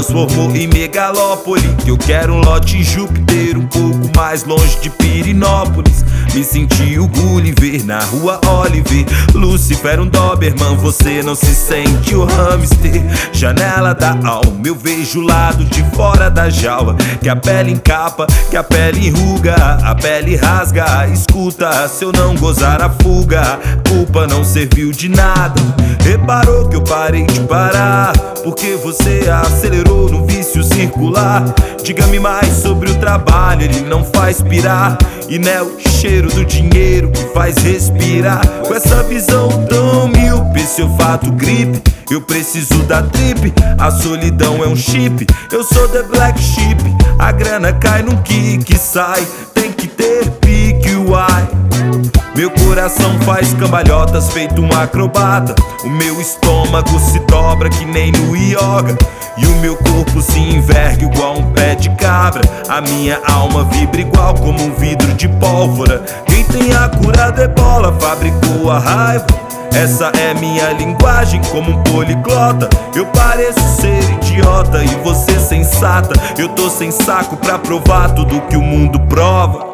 transformou em megalópole. Eu quero um lote em Júpiter, um pouco mais longe de Pirinópolis. Me senti o Gulliver na rua Oliver, Lucifer um Doberman, você não se sente o hamster. Janela da alma, eu vejo o lado de fora da jaula, que a pele encapa, que a pele enruga, a pele rasga. Escuta, se eu não gozar a fuga, culpa não serviu de nada. Reparou que eu parei de parar, porque você acelerou no vício circular. Diga-me mais sobre o trabalho, ele não faz pirar, e não é o cheiro do dinheiro que faz respirar. Com essa visão tão míope, esse olfato gripe, eu preciso da trip. A solidão é um chip, eu sou the black sheep. A grana cai num kick, sai, tem que ter pique, uai. Meu coração faz cambalhotas feito um acrobata. O meu estômago se dobra que nem no yoga, e o meu corpo se enverga igual um pé de cabra. A minha alma vibra igual como um vidro de pólvora. Quem tem a cura da ebola fabricou a raiva. Essa é minha linguagem como um poliglota. Eu pareço ser idiota e você sensata. Eu tô sem saco pra provar tudo que o mundo prova.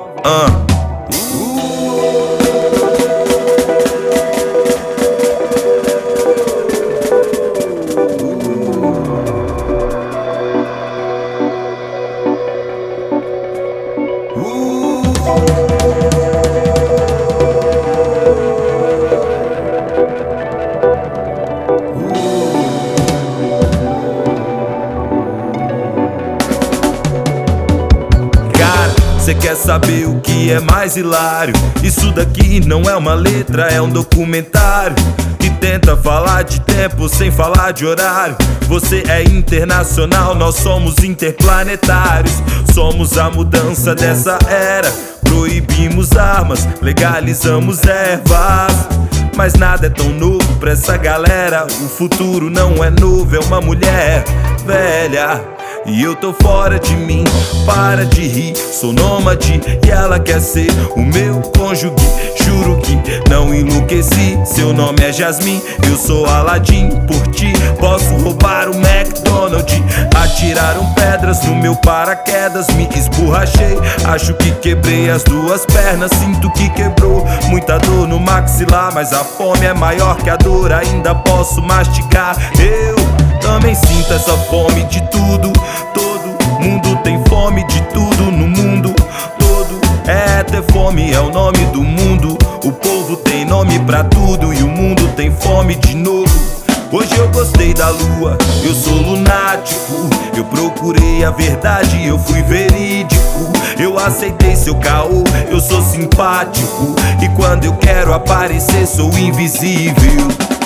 Cê quer saber o que é mais hilário? Isso daqui não é uma letra, é um documentário que tenta falar de tempo sem falar de horário. Você é internacional, nós somos interplanetários. Somos a mudança dessa era. Proibimos armas, legalizamos ervas, mas nada é tão novo pra essa galera. O futuro não é novo, é uma mulher velha. E eu tô fora de mim, para de rir. Sou nômade e ela quer ser o meu cônjuge. Juro que não enlouqueci, seu nome é Jasmine, eu sou Aladdin. Por ti posso roubar o McDonald's. Atiraram pedras no meu paraquedas, me esborrachei, acho que quebrei as duas pernas. Sinto que quebrou, muita dor no maxilar, mas a fome é maior que a dor, ainda posso mastigar. Eu também sinto essa fome de tudo. Todo mundo tem fome de tudo no mundo todo. É ter fome, é o nome do mundo. O povo tem nome pra tudo e o mundo tem fome de novo. Hoje eu gostei da lua, eu sou lunático. Eu procurei a verdade, eu fui verídico. Eu aceitei seu caô, eu sou simpático. E quando eu quero aparecer sou invisível.